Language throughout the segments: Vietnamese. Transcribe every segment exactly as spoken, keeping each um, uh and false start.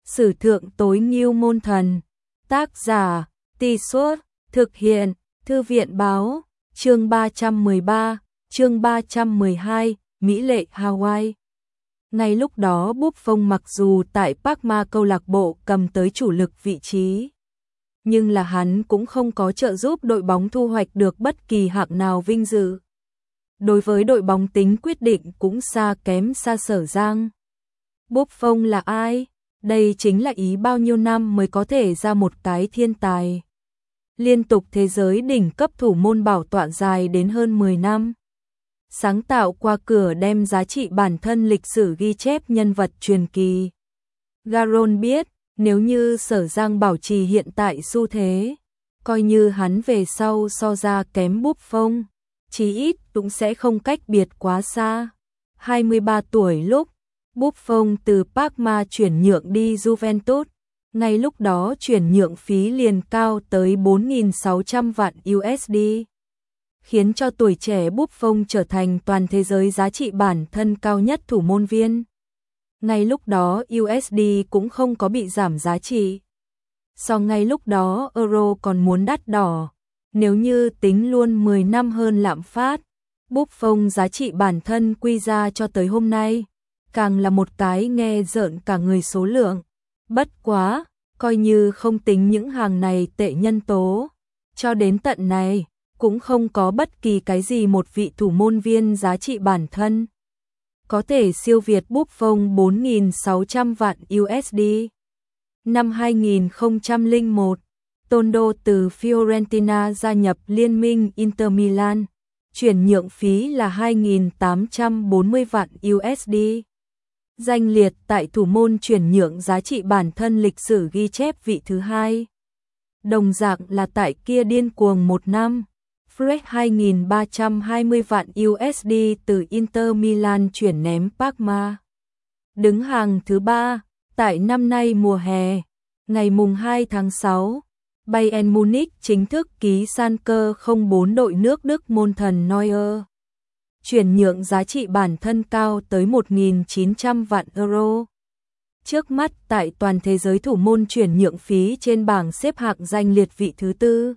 Sử thượng tối ngưu môn thần. Tác giả, Tì Suốt, thực hiện, Thư viện báo, chương ba trăm mười ba, chương ba trăm mười hai, Mỹ lệ Hawaii. Ngay lúc đó Búp Phong mặc dù tại Park Ma câu lạc bộ cầm tới chủ lực vị trí, nhưng là hắn cũng không có trợ giúp đội bóng thu hoạch được bất kỳ hạng nào vinh dự. Đối với đội bóng tính quyết định cũng xa kém xa Sở Giang. Búp Phong là ai? Đây chính là ý bao nhiêu năm mới có thể ra một cái thiên tài. Liên tục thế giới đỉnh cấp thủ môn bảo tọa dài đến hơn mười năm. Sáng tạo qua cửa đem giá trị bản thân lịch sử ghi chép nhân vật truyền kỳ. Garon biết, nếu như Sở Giang bảo trì hiện tại xu thế, coi như hắn về sau so ra kém Búp Phong, chí ít cũng sẽ không cách biệt quá xa. hai mươi ba tuổi lúc, Búp Phong từ Park Ma chuyển nhượng đi Juventus, ngay lúc đó chuyển nhượng phí liền cao tới bốn nghìn sáu trăm vạn u ét đê, khiến cho tuổi trẻ Búp Phong trở thành toàn thế giới giá trị bản thân cao nhất thủ môn viên. Ngay lúc đó u ét đê cũng không có bị giảm giá trị. So ngay lúc đó euro còn muốn đắt đỏ, nếu như tính luôn mười năm hơn lạm phát, Búp Phong giá trị bản thân quy ra cho tới hôm nay, càng là một cái nghe rợn cả người số lượng. Bất quá, coi như không tính những hàng này tệ nhân tố, cho đến tận này, cũng không có bất kỳ cái gì một vị thủ môn viên giá trị bản thân có thể siêu việt Búp Phong bốn nghìn sáu trăm vạn u ét đê. Năm hai nghìn không trăm lẻ một, Tondo từ Fiorentina gia nhập liên minh Inter Milan, chuyển nhượng phí là hai nghìn tám trăm bốn mươi vạn u ét đê. Danh liệt tại thủ môn chuyển nhượng giá trị bản thân lịch sử ghi chép vị thứ hai. Đồng dạng là tại kia điên cuồng một năm, Fred hai nghìn ba trăm hai mươi vạn u ét đê từ Inter Milan chuyển ném Park Ma. Đứng hàng thứ ba, tại năm nay mùa hè, ngày mùng hai tháng sáu, Bayern Munich chính thức ký san cơ không bốn đội nước Đức môn thần Neuer. Chuyển nhượng giá trị bản thân cao tới một nghìn chín trăm vạn euro. Trước mắt tại toàn thế giới thủ môn chuyển nhượng phí trên bảng xếp hạng danh liệt vị thứ tư.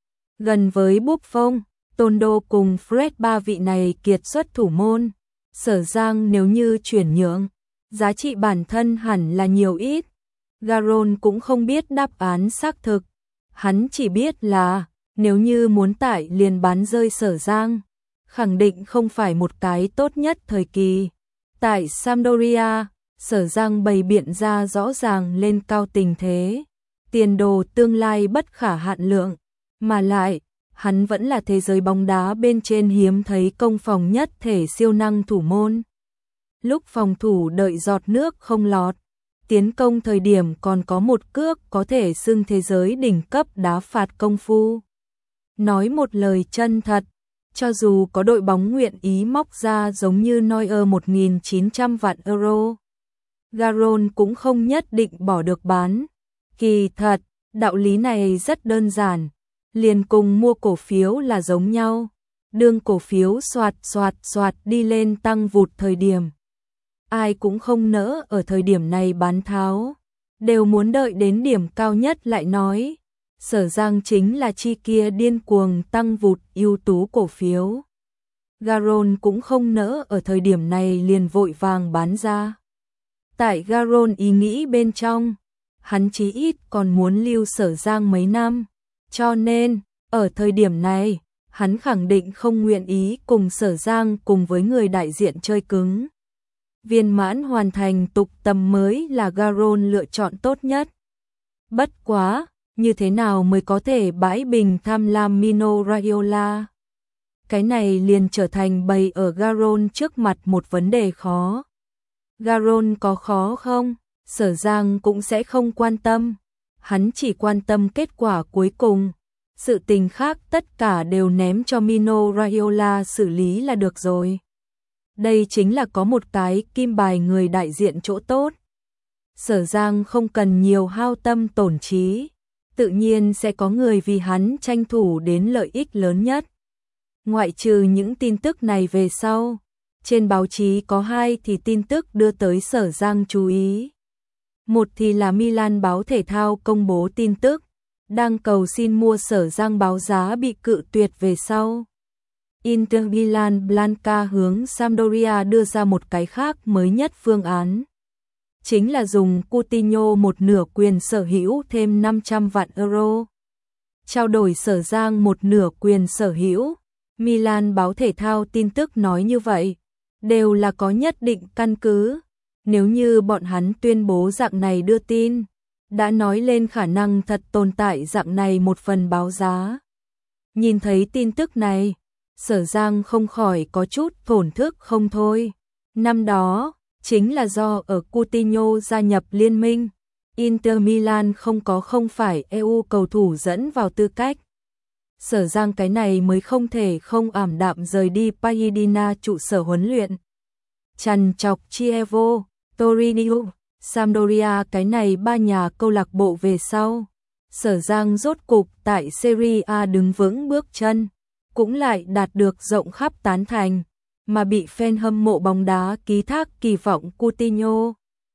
Gần với Búp Phong, Tondo cùng Fred ba vị này kiệt xuất thủ môn. Sở Giang nếu như chuyển nhượng, giá trị bản thân hẳn là nhiều ít. Garon cũng không biết đáp án xác thực. Hắn chỉ biết là, nếu như muốn tải liền bán rơi Sở Giang, khẳng định không phải một cái tốt nhất thời kỳ. Tại Sampdoria, Sở Giang bày biện ra rõ ràng lên cao tình thế, tiền đồ tương lai bất khả hạn lượng, mà lại, hắn vẫn là thế giới bóng đá bên trên hiếm thấy công phòng nhất thể siêu năng thủ môn. Lúc phòng thủ đợi giọt nước không lọt, tiến công thời điểm còn có một cước có thể xưng thế giới đỉnh cấp đá phạt công phu. Nói một lời chân thật, cho dù có đội bóng nguyện ý móc ra giống như Neuer một nghìn chín trăm vạn euro, Garon cũng không nhất định bỏ được bán. Kỳ thật, đạo lý này rất đơn giản, liền cùng mua cổ phiếu là giống nhau. Đương cổ phiếu soạt soạt soạt đi lên tăng vụt thời điểm, ai cũng không nỡ ở thời điểm này bán tháo, đều muốn đợi đến điểm cao nhất lại nói. Sở Giang chính là chi kia điên cuồng tăng vụt ưu tú cổ phiếu. Garon cũng không nỡ ở thời điểm này liền vội vàng bán ra. Tại Garon ý nghĩ bên trong, hắn chí ít còn muốn lưu Sở Giang mấy năm, cho nên, ở thời điểm này, hắn khẳng định không nguyện ý cùng Sở Giang cùng với người đại diện chơi cứng. Viên mãn hoàn thành tục tầm mới là Garon lựa chọn tốt nhất. Bất quá, như thế nào mới có thể bãi bình tham lam Mino Raiola? Cái này liền trở thành bày ở Garon trước mặt một vấn đề khó. Garon có khó không? Sở Giang cũng sẽ không quan tâm. Hắn chỉ quan tâm kết quả cuối cùng. Sự tình khác tất cả đều ném cho Mino Raiola xử lý là được rồi. Đây chính là có một cái kim bài người đại diện chỗ tốt. Sở Giang không cần nhiều hao tâm tổn trí, tự nhiên sẽ có người vì hắn tranh thủ đến lợi ích lớn nhất. Ngoại trừ những tin tức này về sau, trên báo chí có hai thì tin tức đưa tới Sở Giang chú ý. Một thì là Milan báo thể thao công bố tin tức, đang cầu xin mua Sở Giang báo giá bị cự tuyệt về sau. Inter Milan Blanca hướng Sampdoria đưa ra một cái khác mới nhất phương án. Chính là dùng Coutinho một nửa quyền sở hữu thêm năm trăm vạn euro. Trao đổi Sở Giang một nửa quyền sở hữu. Milan báo thể thao tin tức nói như vậy, đều là có nhất định căn cứ. Nếu như bọn hắn tuyên bố dạng này đưa tin, đã nói lên khả năng thật tồn tại dạng này một phần báo giá. Nhìn thấy tin tức này, Sở Giang không khỏi có chút thổn thức không thôi. Năm đó, chính là do ở Coutinho gia nhập liên minh, Inter Milan không có không phải e u cầu thủ dẫn vào tư cách. Sở Giang cái này mới không thể không ảm đạm rời đi Pasadena trụ sở huấn luyện. Trằn trọc Chievo, Torino, Sampdoria cái này ba nhà câu lạc bộ về sau. Sở Giang rốt cục tại Serie A đứng vững bước chân, cũng lại đạt được rộng khắp tán thành, mà bị fan hâm mộ bóng đá ký thác kỳ vọng Coutinho.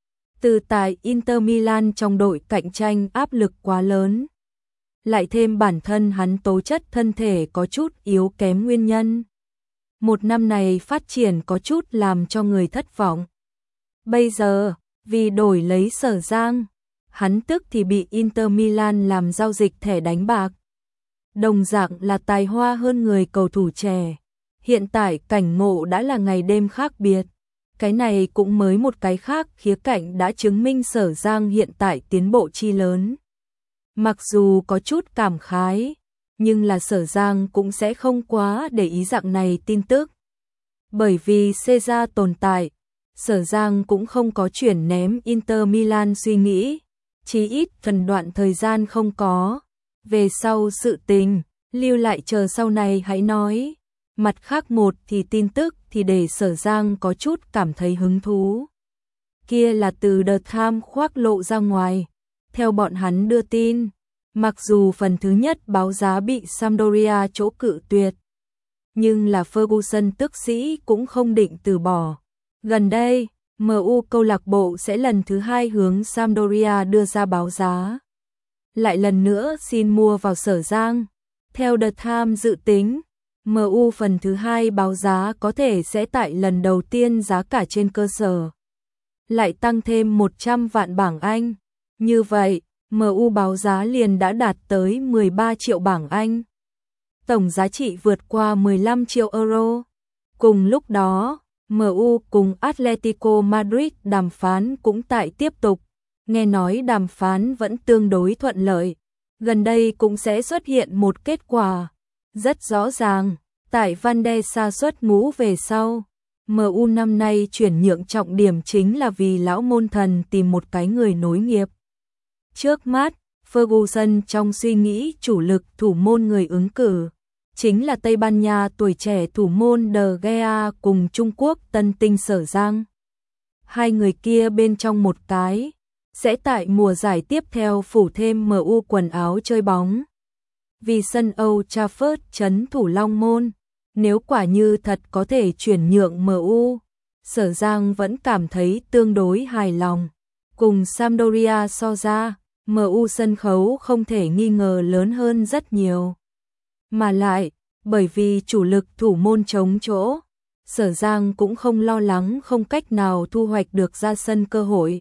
Từ tại Inter Milan trong đội cạnh tranh áp lực quá lớn, lại thêm bản thân hắn tố chất thân thể có chút yếu kém nguyên nhân. Một năm này phát triển có chút làm cho người thất vọng. Bây giờ, vì đổi lấy Sở Giang, hắn tức thì bị Inter Milan làm giao dịch thẻ đánh bạc. Đồng dạng là tài hoa hơn người cầu thủ trẻ. Hiện tại cảnh ngộ đã là ngày đêm khác biệt. Cái này cũng mới một cái khác khía cạnh đã chứng minh Sở Giang hiện tại tiến bộ chi lớn. Mặc dù có chút cảm khái, nhưng là Sở Giang cũng sẽ không quá để ý dạng này tin tức. Bởi vì Caesar tồn tại, Sở Giang cũng không có chuyển ném Inter Milan suy nghĩ, chí ít phần đoạn thời gian không có. Về sau sự tình, lưu lại chờ sau này hãy nói. Mặt khác một thì tin tức thì để Sở Giang có chút cảm thấy hứng thú. Kia là từ The Times khoác lộ ra ngoài. Theo bọn hắn đưa tin, mặc dù phần thứ nhất báo giá bị Sampdoria chỗ cự tuyệt, nhưng là Ferguson tức sĩ cũng không định từ bỏ. Gần đây, em u câu lạc bộ sẽ lần thứ hai hướng Sampdoria đưa ra báo giá. Lại lần nữa xin mua vào Sở Giang. Theo The Times dự tính, em u phần thứ hai báo giá có thể sẽ tại lần đầu tiên giá cả trên cơ sở lại tăng thêm một trăm vạn bảng Anh. Như vậy, em u báo giá liền đã đạt tới mười ba triệu bảng Anh. Tổng giá trị vượt qua mười lăm triệu euro. Cùng lúc đó, em u cùng Atletico Madrid đàm phán cũng tại tiếp tục. Nghe nói đàm phán vẫn tương đối thuận lợi. Gần đây cũng sẽ xuất hiện một kết quả. Rất rõ ràng, tại Van der Sar xuất ngũ về sau, em u năm nay chuyển nhượng trọng điểm chính là vì lão môn thần tìm một cái người nối nghiệp. Trước mắt, Ferguson trong suy nghĩ chủ lực thủ môn người ứng cử, chính là Tây Ban Nha tuổi trẻ thủ môn De Gea cùng Trung Quốc tân tinh Sở Giang. Hai người kia bên trong một cái, sẽ tại mùa giải tiếp theo phủ thêm em u quần áo chơi bóng. Vì sân Old Trafford trấn thủ Long Môn, nếu quả như thật có thể chuyển nhượng em u, Sở Giang vẫn cảm thấy tương đối hài lòng. Cùng Sampdoria so ra, em u sân khấu không thể nghi ngờ lớn hơn rất nhiều. Mà lại, bởi vì chủ lực thủ môn trống chỗ, Sở Giang cũng không lo lắng không cách nào thu hoạch được ra sân cơ hội.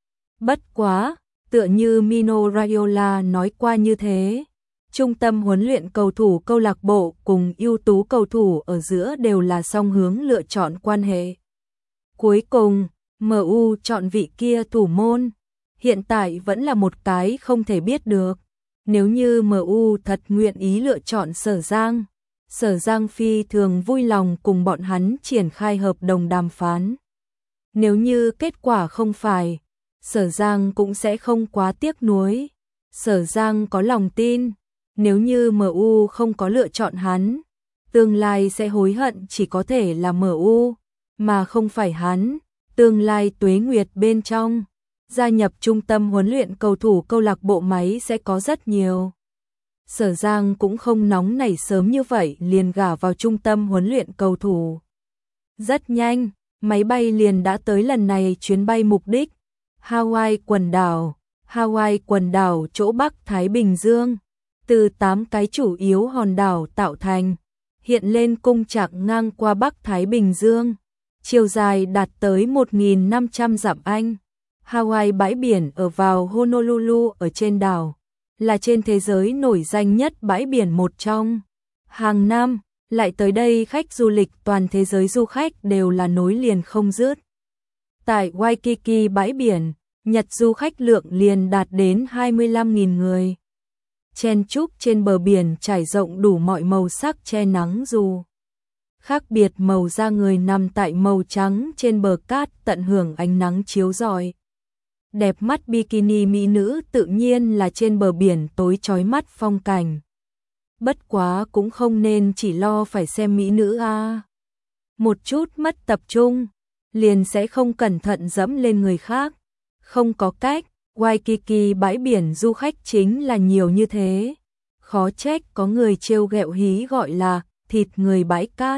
Bất quá, tựa như Mino Raiola nói qua như thế, trung tâm huấn luyện cầu thủ câu lạc bộ cùng ưu tú cầu thủ ở giữa đều là song hướng lựa chọn quan hệ. Cuối cùng, em u chọn vị kia thủ môn, hiện tại vẫn là một cái không thể biết được. Nếu như em u thật nguyện ý lựa chọn Sở Giang, Sở Giang phi thường vui lòng cùng bọn hắn triển khai hợp đồng đàm phán. Nếu như kết quả không phải, Sở Giang cũng sẽ không quá tiếc nuối. Sở Giang có lòng tin, nếu như em u không có lựa chọn hắn, tương lai sẽ hối hận chỉ có thể là em u, mà không phải hắn. Tương lai tuế nguyệt bên trong, gia nhập trung tâm huấn luyện cầu thủ câu lạc bộ máy sẽ có rất nhiều. Sở Giang cũng không nóng nảy sớm như vậy liền gả vào trung tâm huấn luyện cầu thủ. Rất nhanh, máy bay liền đã tới lần này chuyến bay mục đích. Hawaii quần đảo. Hawaii quần đảo chỗ Bắc Thái Bình Dương, từ tám cái chủ yếu hòn đảo tạo thành, hiện lên cung trạng ngang qua Bắc Thái Bình Dương, chiều dài đạt tới một nghìn năm trăm dặm Anh. Hawaii bãi biển ở vào Honolulu ở trên đảo, là trên thế giới nổi danh nhất bãi biển một trong. Hàng năm, lại tới đây khách du lịch toàn thế giới du khách đều là nối liền không dứt. Tại Waikiki bãi biển, Nhật du khách lượng liền đạt đến hai mươi lăm nghìn người. Chen chúc trên bờ biển trải rộng đủ mọi màu sắc che nắng dù. Khác biệt màu da người nằm tại màu trắng trên bờ cát tận hưởng ánh nắng chiếu rọi. Đẹp mắt bikini mỹ nữ tự nhiên là trên bờ biển tối chói mắt phong cảnh. Bất quá cũng không nên chỉ lo phải xem mỹ nữ a. À. Một chút mất tập trung, liền sẽ không cẩn thận dẫm lên người khác. Không có cách, Waikiki bãi biển du khách chính là nhiều như thế. Khó trách có người trêu ghẹo hí gọi là thịt người bãi cát.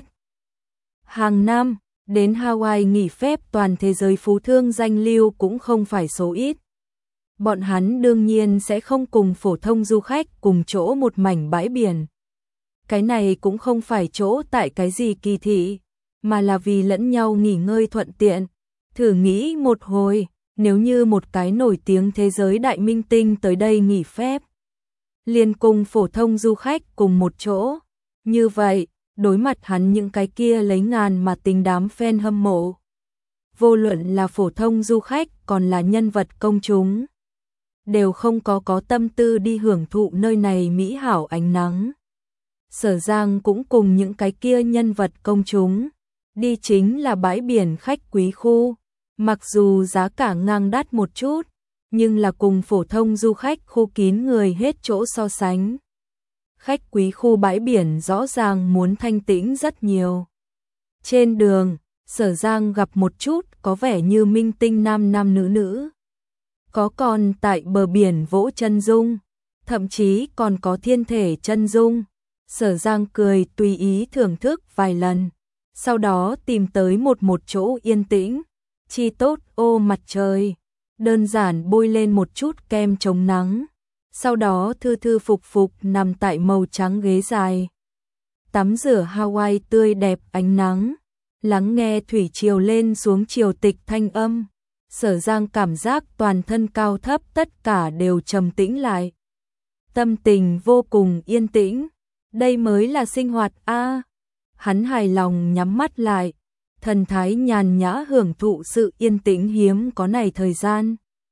Hàng năm, đến Hawaii nghỉ phép toàn thế giới phú thương danh lưu cũng không phải số ít. Bọn hắn đương nhiên sẽ không cùng phổ thông du khách cùng chỗ một mảnh bãi biển. Cái này cũng không phải chỗ tại cái gì kỳ thị, mà là vì lẫn nhau nghỉ ngơi thuận tiện. Thử nghĩ một hồi, nếu như một cái nổi tiếng thế giới đại minh tinh tới đây nghỉ phép, liền cùng phổ thông du khách cùng một chỗ. Như vậy, đối mặt hắn những cái kia lấy ngàn mà tính đám fan hâm mộ. Vô luận là phổ thông du khách còn là nhân vật công chúng, đều không có có tâm tư đi hưởng thụ nơi này mỹ hảo ánh nắng. Sở Giang cũng cùng những cái kia nhân vật công chúng, đi chính là bãi biển khách quý khu. Mặc dù giá cả ngang đắt một chút, nhưng là cùng phổ thông du khách khu kín người hết chỗ so sánh. Khách quý khu bãi biển rõ ràng muốn thanh tĩnh rất nhiều. Trên đường, Sở Giang gặp một chút có vẻ như minh tinh nam nam nữ nữ. Có còn tại bờ biển vỗ chân dung, thậm chí còn có thiên thể chân dung. Sở Giang cười tùy ý thưởng thức vài lần, sau đó tìm tới một một chỗ yên tĩnh. Chi tốt ô mặt trời, đơn giản bôi lên một chút kem chống nắng, sau đó thư thư phục phục nằm tại màu trắng ghế dài. Tắm rửa Hawaii tươi đẹp ánh nắng, lắng nghe thủy triều lên xuống triều tịch thanh âm. Sở Giang cảm giác toàn thân cao thấp tất cả đều trầm tĩnh lại. Tâm tình vô cùng yên tĩnh, đây mới là sinh hoạt a. À. Hắn hài lòng nhắm mắt lại, thần thái nhàn nhã hưởng thụ sự yên tĩnh hiếm có này thời gian.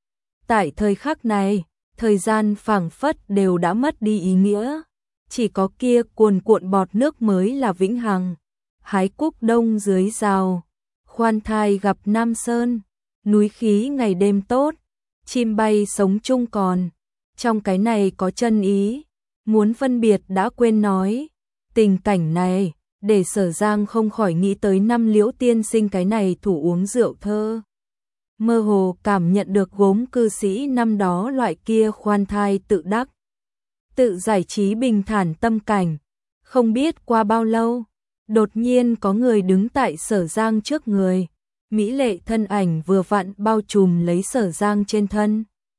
Tại thời khắc này, thời gian phảng phất đều đã mất đi ý nghĩa, chỉ có kia cuồn cuộn bọt nước mới là vĩnh hằng. Hái cúc đông dưới rào, khoan thai gặp Nam Sơn, núi khí ngày đêm tốt, chim bay sống chung còn, trong cái này có chân ý, muốn phân biệt đã quên nói. Tình cảnh này, để Sở Giang không khỏi nghĩ tới năm Liễu tiên sinh cái này thủ uống rượu thơ. Mơ hồ cảm nhận được gốm cư sĩ năm đó loại kia khoan thai tự đắc, tự giải trí bình thản tâm cảnh. Không biết qua bao lâu, đột nhiên có người đứng tại Sở Giang trước người, mỹ lệ thân ảnh vừa vặn bao trùm lấy Sở Giang trên thân.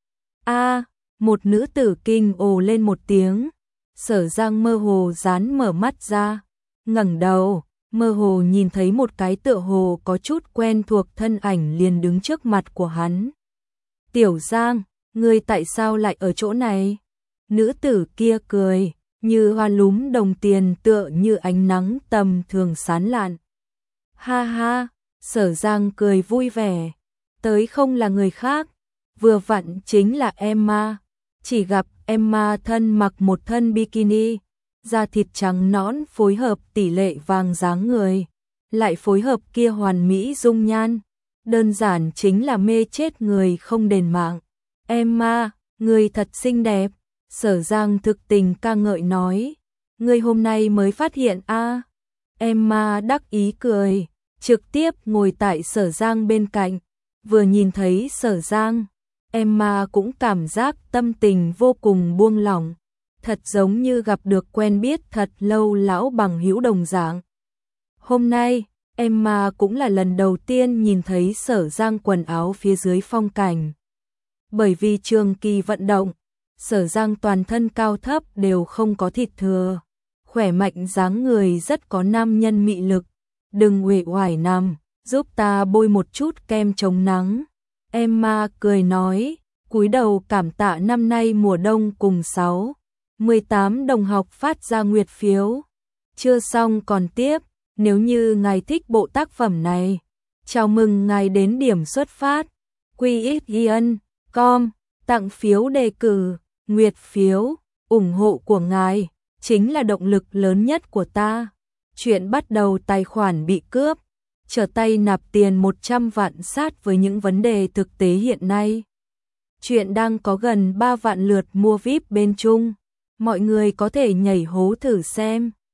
A, một nữ tử kinh ồ lên một tiếng. Sở Giang mơ hồ dán mở mắt ra, ngẩng đầu, mơ hồ nhìn thấy một cái tựa hồ có chút quen thuộc thân ảnh liền đứng trước mặt của hắn. Tiểu Giang, ngươi tại sao lại ở chỗ này? Nữ tử kia cười, như hoa lúm đồng tiền tựa như ánh nắng tầm thường sáng lạn. Ha ha, Sở Giang cười vui vẻ, tới không là người khác, vừa vặn chính là Emma. Chỉ gặp Emma thân mặc một thân bikini, da thịt trắng nõn phối hợp tỷ lệ vàng dáng người, lại phối hợp kia hoàn mỹ dung nhan, đơn giản chính là mê chết người không đền mạng. Emma, người thật xinh đẹp. Sở Giang thực tình ca ngợi nói, người hôm nay mới phát hiện a. À. Emma đắc ý cười, trực tiếp ngồi tại Sở Giang bên cạnh, vừa nhìn thấy Sở Giang, Emma cũng cảm giác tâm tình vô cùng buông lỏng, thật giống như gặp được quen biết thật lâu lão bằng hữu đồng dạng. Hôm nay, Emma cũng là lần đầu tiên nhìn thấy Sở Giang quần áo phía dưới phong cảnh. Bởi vì trường kỳ vận động, Sở Giang toàn thân cao thấp đều không có thịt thừa, khỏe mạnh dáng người rất có nam nhân mị lực. Đừng uể oải nằm, giúp ta bôi một chút kem chống nắng. Emma cười nói, cúi đầu cảm tạ năm nay mùa đông cùng sáu, mười tám đồng học phát ra nguyệt phiếu. Chưa xong còn tiếp, nếu như ngài thích bộ tác phẩm này, chào mừng ngài đến điểm xuất phát quy x gen chấm com tặng phiếu đề cử, nguyệt phiếu, ủng hộ của ngài chính là động lực lớn nhất của ta. Chuyện bắt đầu tài khoản bị cướp, trở tay nạp tiền một trăm vạn sát với những vấn đề thực tế hiện nay. Chuyện đang có gần ba vạn lượt mua vi ai pi bên Trung, mọi người có thể nhảy hố thử xem.